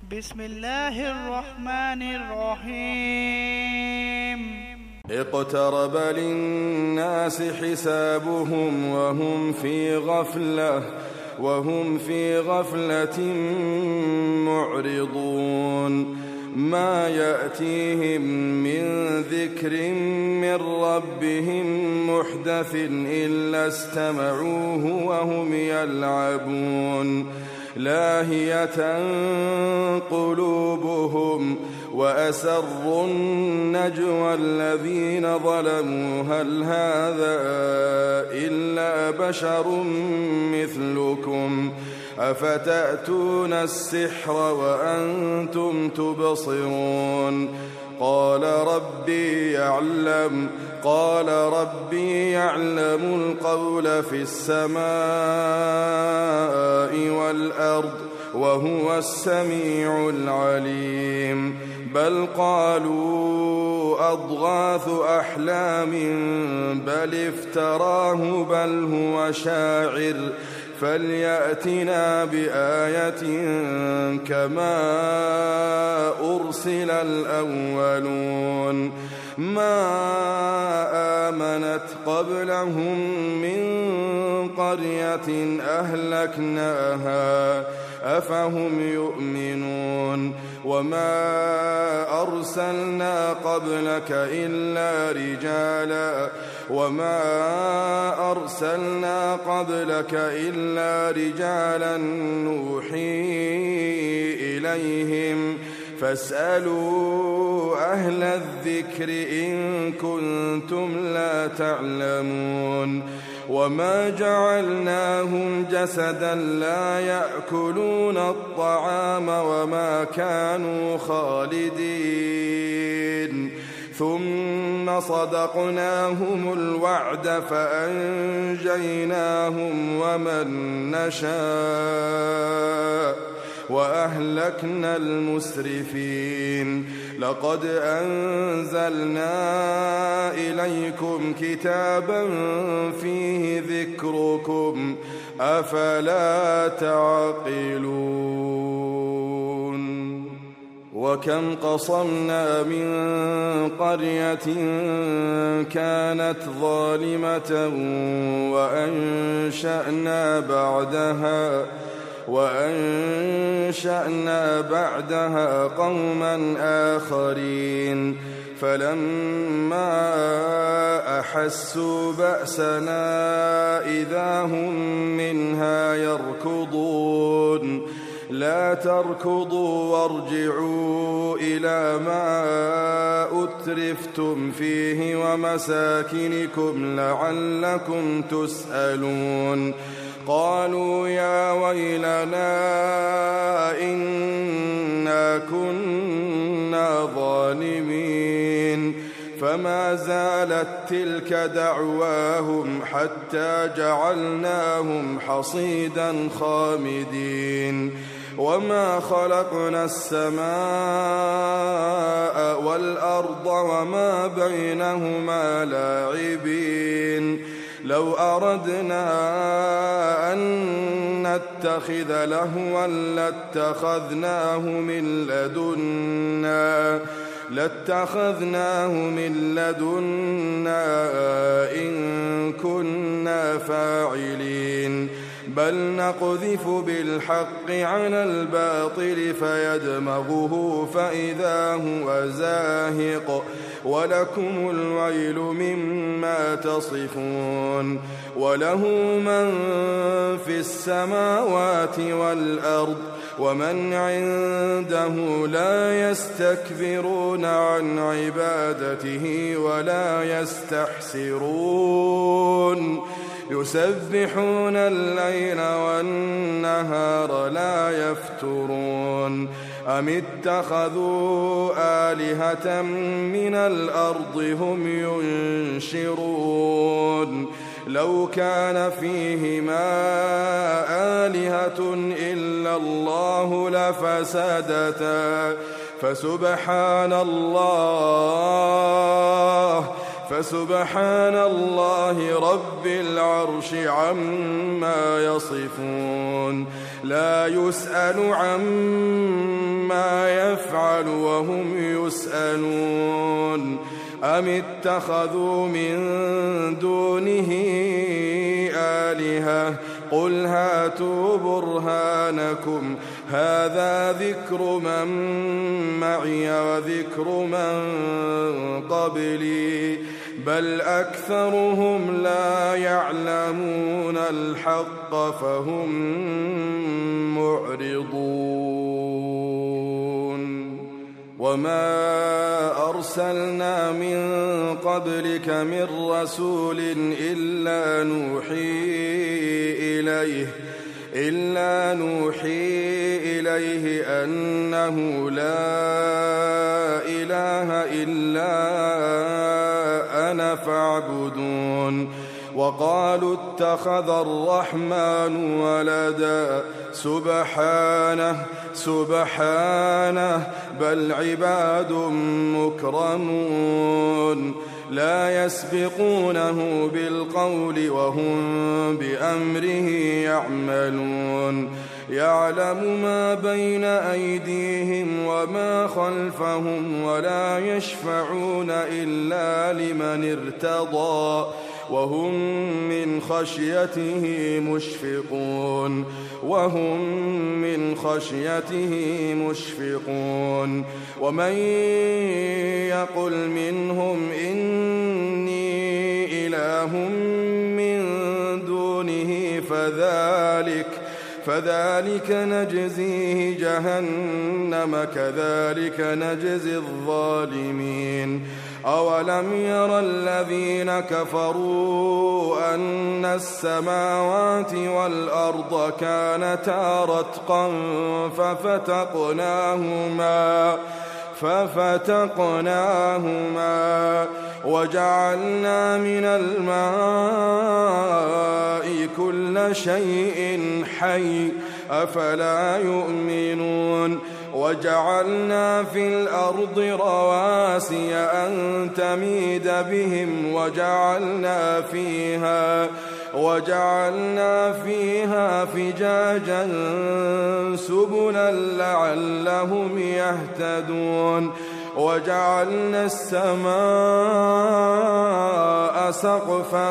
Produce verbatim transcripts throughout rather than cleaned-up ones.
بسم الله الرحمن الرحيم اقترب للناس حسابهم وهم في غفلة وهم في غفلة معرضون ما يأتيهم من ذكر من ربهم محدث إلا استمعوه وهم يلعبون لاهية قلوبهم وأسروا النجوى الذين ظلموا هل هذا إلا بشر مثلكم أفتأتون السحر وأنتم تبصرون قال ربي يعلم قال ربي يعلم القول في السماء والأرض وهو السميع العليم بل قالوا أضغاث أحلام بل افتراه بل هو شاعر فليأتنا بآية كما أرسل الأولون ما آمنت قبلهم من قرية أهلكناها أفهم يؤمنون وما أرسلنا قبلك إلا رجالا وما أرسلنا قبلك إلا رجالا نوحي إليهم فاسألوا أهل الذكر إن كنتم لا تعلمون وما جعلناهم جسدا لا يأكلون الطعام وما كانوا خالدين ثم صدقناهم الوعد فأنجيناهم ومن نشاء وأهلكنا المسرفين لقد أنزلنا إليكم كتابا فيه ذكركم أفلا تعقلون وكم قصمنا من قرية كانت ظالمة وأنشأنا بعدها وأنشأنا بعدها قوما آخرين فلما أحسوا بأسنا إذا هم منها يركضون لا تركضوا وارجعوا إلى ما أترفتم فيه ومساكنكم لعلكم تسألون قالوا يا ويلنا إنا كنا ظالمين فما زالت تلك دعواهم حتى جعلناهم حصيدا خامدين وما خلقنا السماء والأرض وما بينهما لاعبين لو أردنا أن نتخذ لهوا لاتخذناه من لدنا لاتخذناه من لدنا إن كنا فاعلين بل نقذف بالحق على الباطل فيدمغه فإذا هو زاهق ولكم الويل مما تصفون وله من في السماوات والأرض ومن عنده لا يستكبرون عن عبادته ولا يستحسرون يسبحون الليل والنهار لا يفترون أم اتخذوا آلهة من الأرض هم ينشرون لو كان فيهما آلهة إلا الله لفسدتا فسبحان الله فسبحان الله رب العرش عما يصفون لا يسأل عما يفعل وهم يسألون أم اتخذوا من دونه آلهة قل هاتوا برهانكم هذا ذكر من معي وذكر من قبلي بل أكثرهم لا يعلمون الحق فهم معرضون وما أرسلنا من قبلك من رسول إلا نوحي إليه إلا نوحي إليه أنه لا إله إلا أنا فاعبدون وقالوا اتخذ الرحمن ولدا سبحانه سبحانه بل عباد مكرمون لا يسبقونه بالقول وهم بأمره يعملون يعلم ما بين أيديهم وما خلفهم ولا يشفعون إلا لمن ارتضى وهم من خشيته مشفقون وهم من خشيته مشفقون ومن يقل منهم إني إله من دونه فذلك فذلك نجزيه جهنم كذلك نجزي الظالمين أولم ير الذين كفروا أن السماوات والأرض كانتا رتقا ففتقناهما ففتقناهما وجعلنا من الماء كل شيء حي أفلا يؤمنون وجعلنا في الأرض رواسي أن تميد بهم وجعلنا فيها وجعلنا فيها فجاجا سبلا لعلهم يهتدون وجعلنا السماء سقفا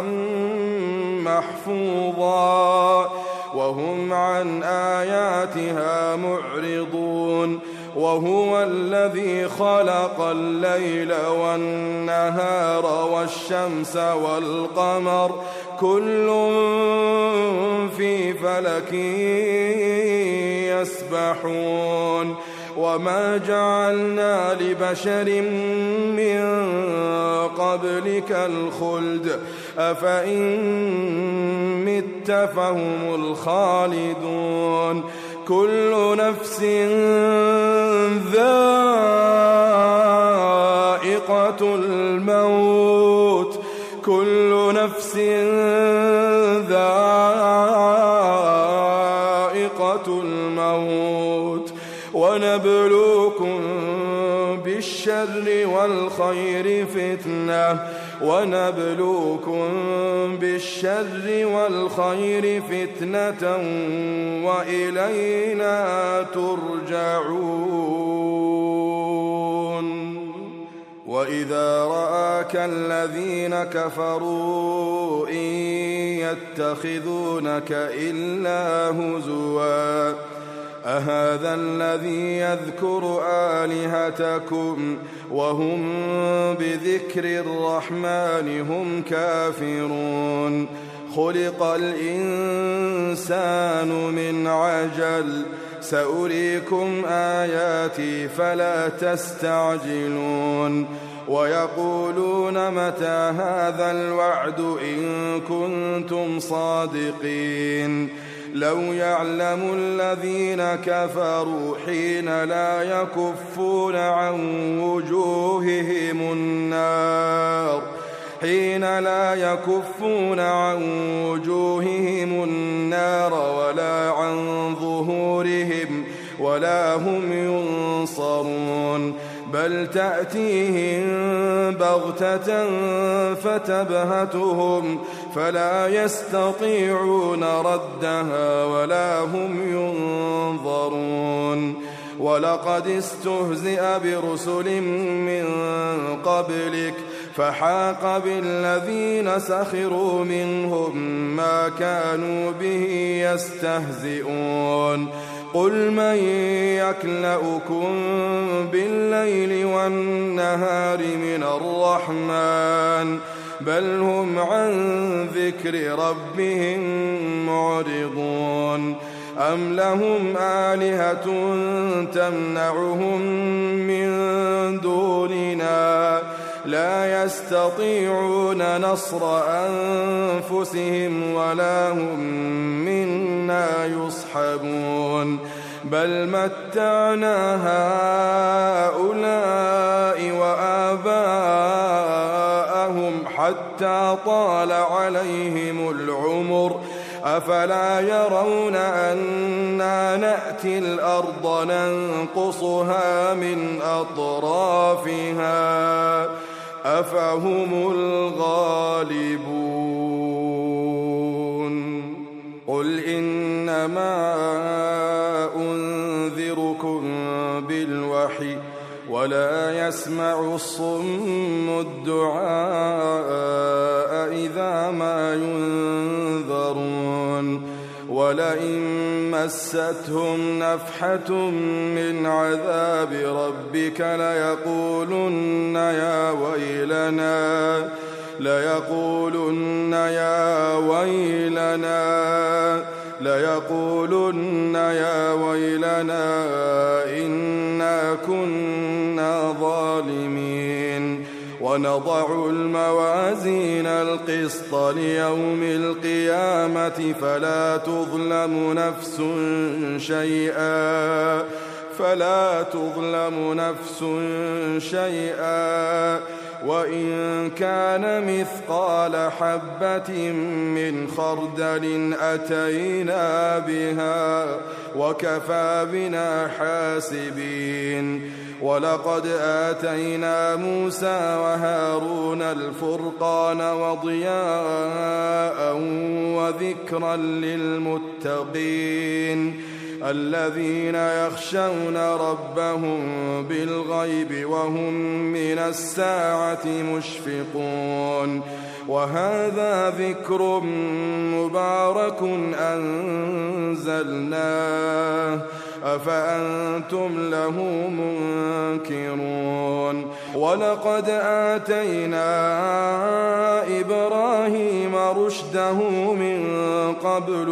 محفوظا وهم عن آياتها معرضون وهو الذي خلق الليل والنهار والشمس والقمر كل في فلك يسبحون وما جعلنا لبشر من قبلك الخلد أفإن مت فهم الخالدون كل نفس ذائقة الموت كل نفس ذائقة الموت ونبلوكم بالشر والخير فتنة ونبلوكم بالشر والخير فتنة وإلينا ترجعون وإذا رآك الذين كفروا إن يتخذونك إلا هزوا أهذا الذي يذكر آلهتكم وهم بذكر الرحمن هم كافرون خلق الإنسان من عجل سأريكم آياتي فلا تستعجلون ويقولون متى هذا الوعد إن كنتم صادقين لو يعلم الذين كفروا حين لا يكفون عن وجوههم النار حين لا يكفون عن وجوههم النار ولا عن ظهورهم ولا هم ينصرون بل تأتيهم بغتة فتبهتهم فلا يستطيعون ردها ولا هم ينظرون ولقد استهزئ برسل من قبلك فحاق بالذين سخروا منهم ما كانوا به يستهزئون قل من يكلؤكم بالليل والنهار من الرحمن بل هم عن ذكر ربهم معرضون أم لهم آلهة تمنعهم من دوننا لا يستطيعون نصر أنفسهم ولا هم منا يصحبون بل متعنا هؤلاء وآباءهم حتى طال عليهم العمر أفلا يرون أنا نأتي الأرض ننقصها من أطرافها أفهم الغالبون قل إنما أنذركم بالوحي ولا يسمع الصم الدعاء إذا ما ينذرون ولئن مستهم نفحة من عذاب ربك ليقولن يا ويلنا ليقولن يا ويلنا ليقولن يا ويلنا إنا كنا ظالمين ونضع الموازين القسط ليوم القيامة فلا تظلم نفس شيئا فلا تظلم نفس شيئا وإن كان مثقال حبة من خردل أتينا بها وكفى بنا حاسبين ولقد آتينا موسى وهارون الفرقان وضياء وذكرا للمتقين الذين يخشون ربهم بالغيب وهم من الساعة مشفقون وهذا ذكر مبارك أنزلناه أفأنتم له منكرون ولقد آتينا إبراهيم رشده من قبل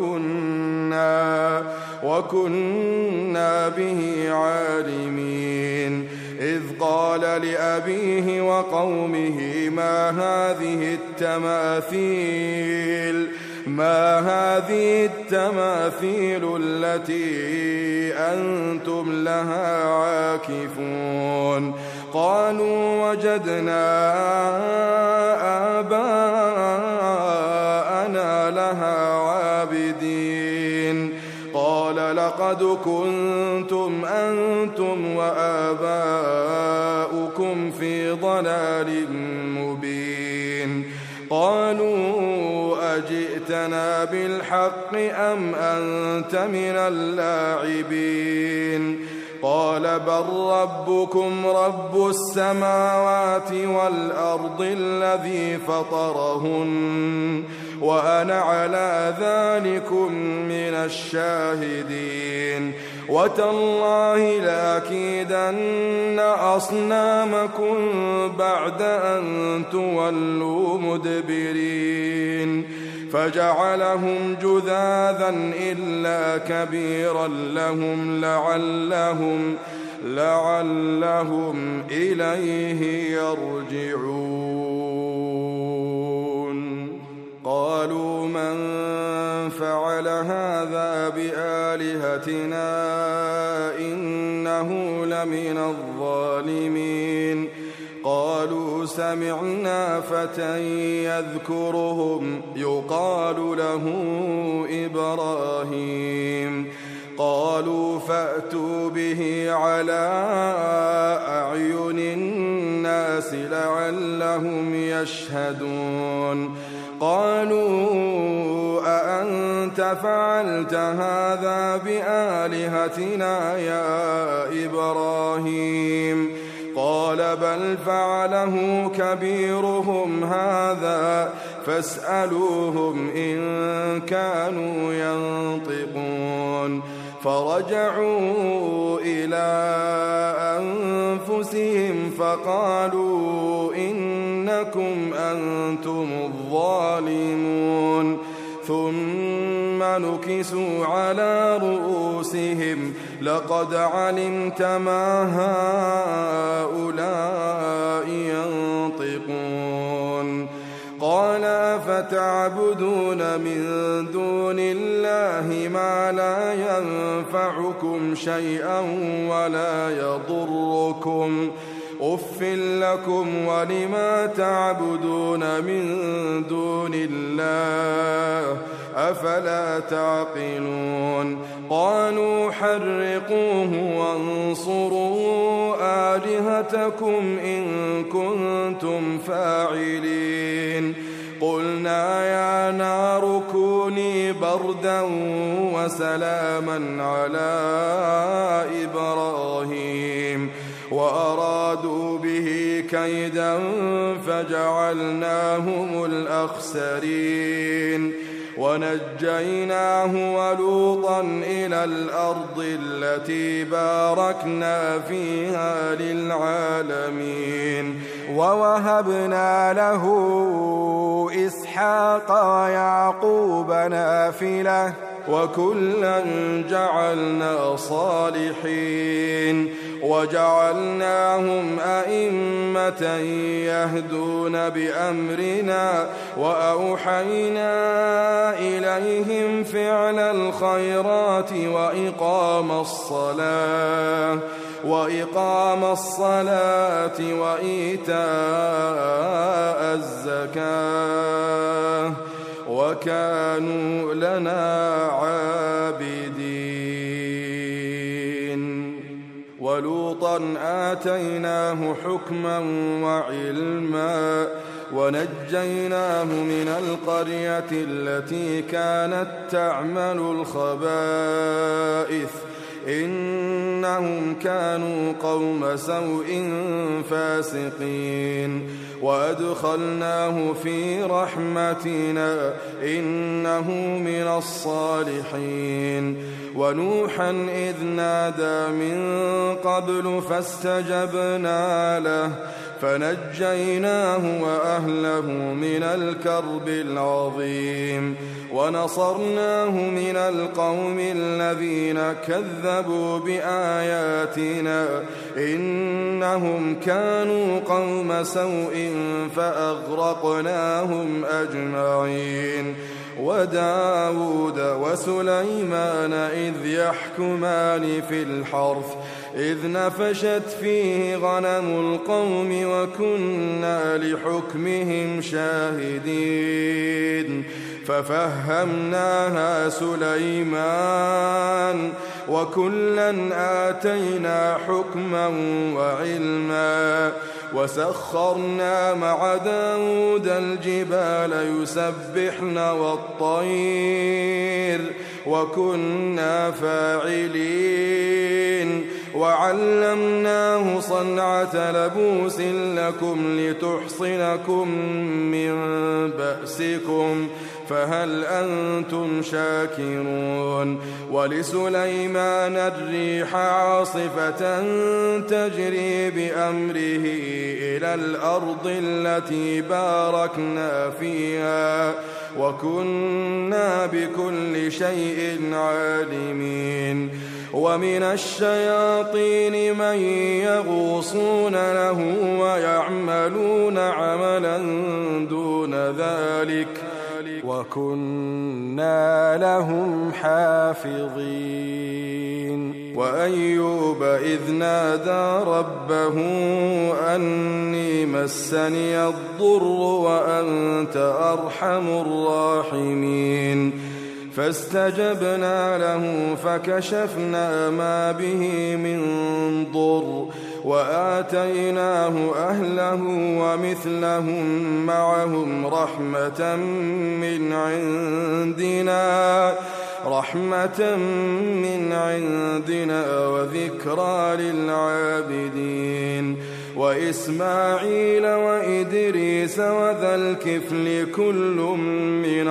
وكنا وكنا به عالمين إذ قال لأبيه وقومه ما هذه التماثيل ما هذه التماثيل التي أنتم لها عاكفون قالوا وجدنا آباءنا لها عابدين قال لقد كنتم أنتم وآباؤكم في ضلال مبين قالوا أجئتنا بالحق أم أنت من اللاعبين قال بل ربكم رب السماوات والأرض الذي فطرهن وأنا على ذلكم من الشاهدين وتالله لأكيدن أصنامكم بعد أن تولوا مدبرين فجعلهم جذاذا إلا كبيرا لهم لعلهم لعلهم إليه يرجعون قالوا من فعل هذا بآلهتنا إنه لمن الظالمين قالوا سمعنا فتى يذكرهم يقال له إبراهيم قالوا فأتوا به على أعين الناس لعلهم يشهدون قالوا أأنت أفعلت هذا بآلهتنا يا إبراهيم؟ قال بل فعله كبيرهم هذا فاسألوهم إن كانوا ينطقون. فرجعوا إلى أنفسهم فقالوا إنكم أنتم الظالمون. ثم نكسوا على رؤوسهم لقد علمت ما هؤلاء ينطقون. قال أفتعبدون من دون الله ما لا ينفعكم شيئا ولا يضركم أف لكم ولما تعبدون من دون الله أفلا تعقلون. قالوا حرقوه وانصروا آلهتكم إن كنتم فاعلين. قلنا يا نار كوني بردا وسلاما على إبراهيم وأرادوا به كيدا فجعلناهم الأخسرين. ونجيناه ولوطا إلى الأرض التي باركنا فيها للعالمين. ووهبنا له إسحاق ويعقوب نافلة وكلا جعلنا صالحين وجعلناهم أئمة يهدون بأمرنا وأوحينا إليهم فعل الخيرات وإقام الصلاة وإقام الصلاة وإيتاء الزكاة وكانوا لنا عابدين. ولوطا آتيناه حكما وعلما ونجيناه من القرية التي كانت تعمل الخبائث إنهم كانوا قوم سوء فاسقين. وأدخلناه في رحمتنا إنه من الصالحين. ونوحا إذ نادى من قبل فاستجبنا له فنجيناه وأهله من الكرب العظيم ونصرناه من القوم الذين كذبوا بآياتنا إنهم كانوا قوم سوء فأغرقناهم أجمعين. وداود وسليمان إذ يحكمان في الحرث إذ نفشت فيه غنم القوم وكنا لحكمهم شاهدين. ففهمناها سليمان وكلا آتينا حكما وعلما وسخرنا مع داود الجبال يسبحن والطير وكنا فاعلين. وعلمناه صنعة لبوس لكم لتحصنكم من بأسكم فهل أنتم شاكرون. ولسليمان الريح عاصفة تجري بأمره إلى الأرض التي باركنا فيها وكنا بكل شيء عالمين. ومن الشياطين من يغوصون له ويعملون عملا دون ذلك وكنا لهم حافظين. وأيوب إذ نادى ربه أني مسني الضر وأنت أرحم الراحمين فاستجبنا له فكشفنا ما به من ضر وآتيناه أهله ومثلهم معهم رحمة من عندنا رحمة من عندنا وذكرى للعابدين وإسماعيل وإدريس وذا الكفل كل من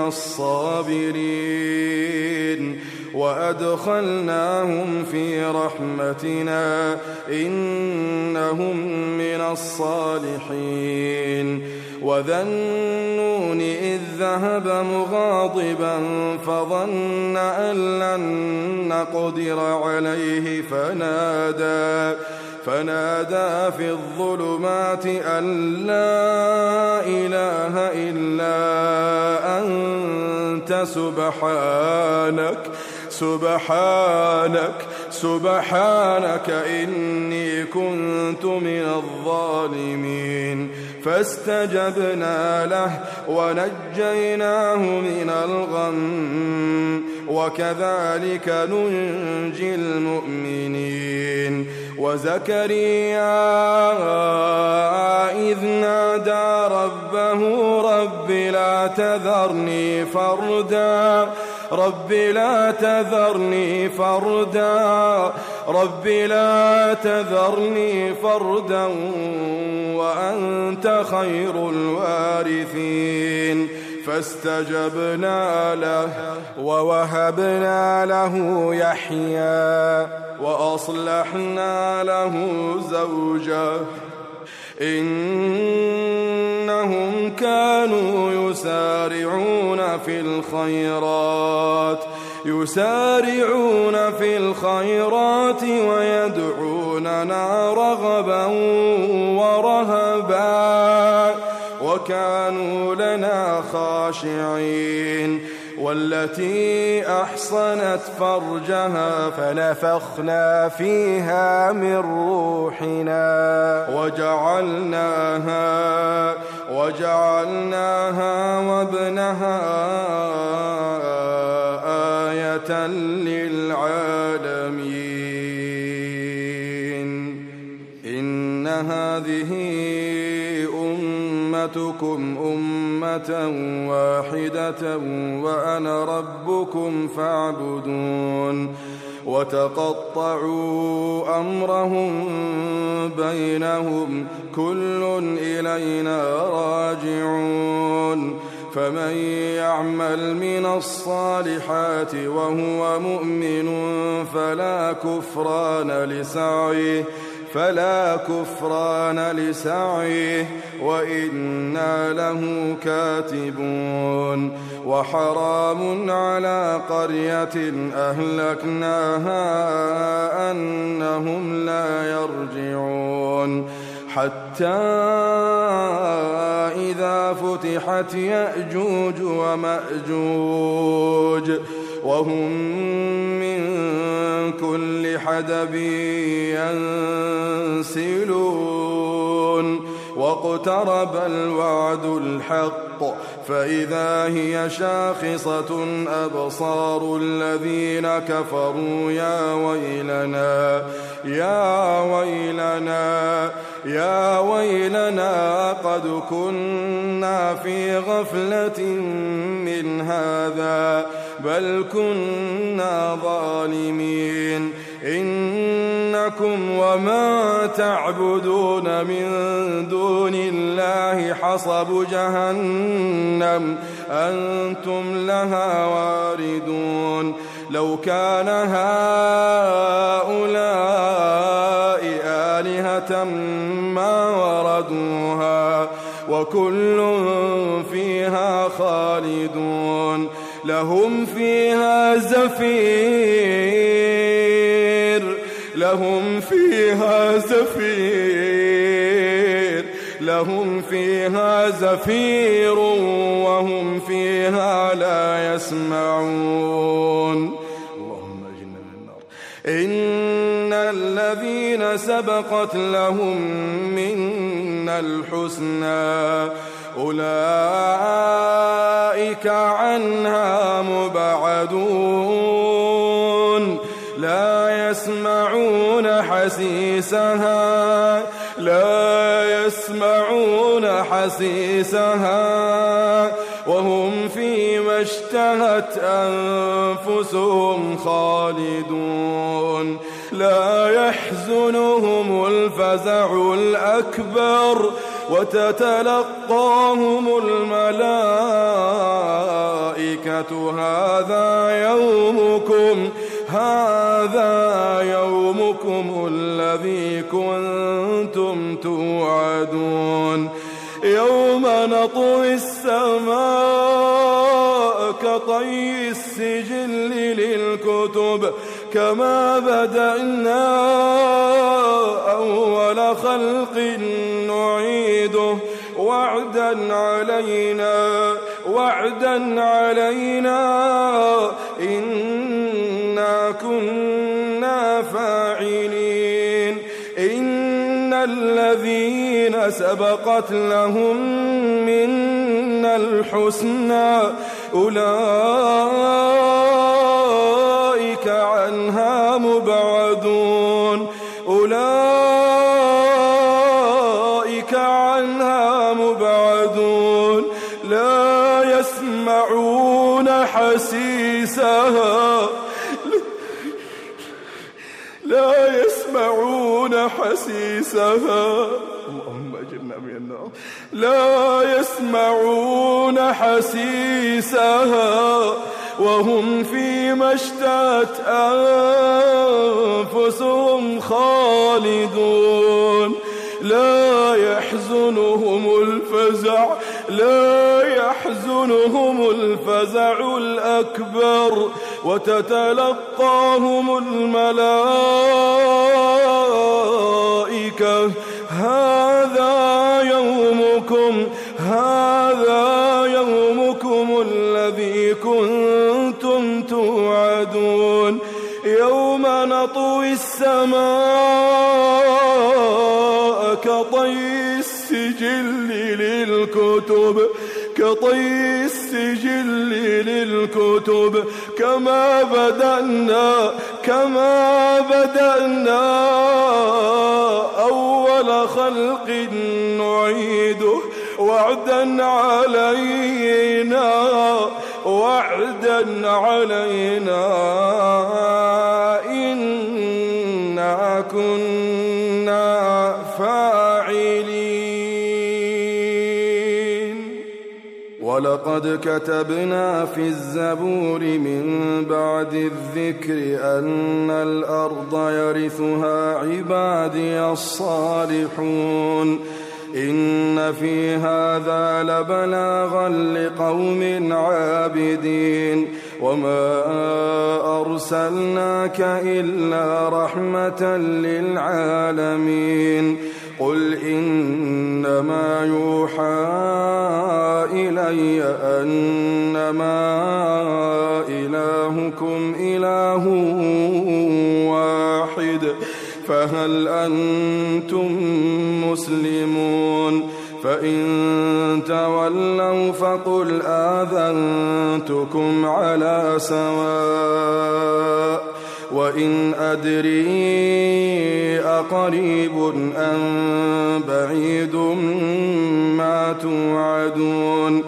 الصابرين وأدخلناهم في رحمتنا إنهم من الصالحين وذا النون إذ ذهب مغاضبا فظن أن لن نقدر عليه فنادى فنادى في الظلمات أن لا إله إلا أنت سبحانك سبحانك سبحانك إني كنت من الظالمين فاستجبنا له ونجيناه من الغم وكذلك ننجي المؤمنين وزكريا إذ نادى ربه رب لا تذرني فردا رب لا تذرني فردا رب لا تذرني فردا وأنت خير الوارثين فاستجبنا له ووهبنا له يحيى وأصلحنا له زوجه إنهم كانوا يسارعون في الخيرات يسارعون في الخيرات ويدعوننا رغبا ورهبا وكانوا لنا خاشعين والتي أحصنت فرجها فنفخنا فيها من روحنا وجعلناها وجعلناها وابنها آية للعالمين إن هذه أمتكم أمة واحدة وأنا ربكم فاعبدون وتقطعوا أمرهم بينهم كل إلينا راجعون فمن يعمل من الصالحات وهو مؤمن فلا كفران لسعيه فلا كفران لسعيه وإنا له كاتبون وحرام على قرية أهلكناها أنهم لا يرجعون حتى إذا فتحت يأجوج ومأجوج وهم من كل حدب ينسلون واقترب الوعد الحق فإذا هي شاخصة أبصار الذين كفروا يا ويلنا يا ويلنا يا ويلنا قد كنا في غفلة من هذا بل كنا ظالمين إنكم وما تعبدون من دون الله حصب جهنم أنتم لها واردون لو كان هؤلاء آلهة ما وردوها وكل فيها خالدون لهم فيها زفير لهم فيها زفير لهم فيها زفير وهم فيها لا يسمعون اللهم اجرنا من النار إن الذين سبقت لهم منا الحسنى أولئك عنها مبعدون لا يسمعون حسنى حسيسها لا يسمعون حسيسها وهم فيما اشتهت أنفسهم خالدون لا يحزنهم الفزع الأكبر وتتلقاهم الملائكة هذا يومكم هذا يومكم الذي كنتم توعدون يوم نطوي السماء كطي السجل للكتب كما بدأنا أول خلق نعيده وعدا علينا وعدا علينا إنا كنا فاعلين إن الذين سبقت لهم منا الحسنى أولئك عنها مبعدون أولئك عنها مبعدون لا يسمعون حسيسها لا يسمعون حسيسها اللهم أجرنا من النار لا يسمعون حسيسها وهم فيما اشتهت أنفسهم خالدون لا يحزنهم الفزع لا يحزنهم الفزع الأكبر وتتلقاهم الملائكة هذا يومكم هذا يومكم الذي كنتم توعدون يوم نطوي السماء كطي السجل للكتب كطي السجل للكتب كما بدأنا كما بدأنا أول خلق نعيده وعدا علينا وعدا علينا إنا كنا فاعلين ولقد كتبنا في الزبور من بعد الذكر أن الأرض يرثها عبادي الصالحون إن في هذا لبلاغا لقوم عابدين وما أرسلناك إلا رحمة للعالمين قل إنما يوحى إلي أنما إلهكم إله واحد فهل أنتم مسلمون فإن تولوا فقل آذنتكم على سواء وإن أدري أقريب أم بعيد ما توعدون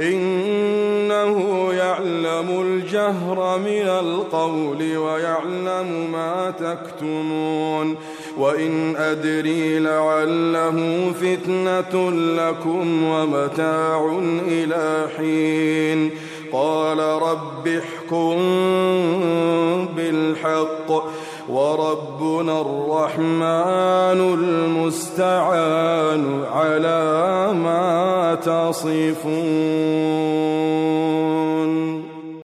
إنه يعلم الجهر من القول ويعلم ما تكتمون وإن أدري لعله فتنة لكم ومتاع إلى حين قال رب احكم بالحق وربنا الرحمن المستعان على ما تصفون.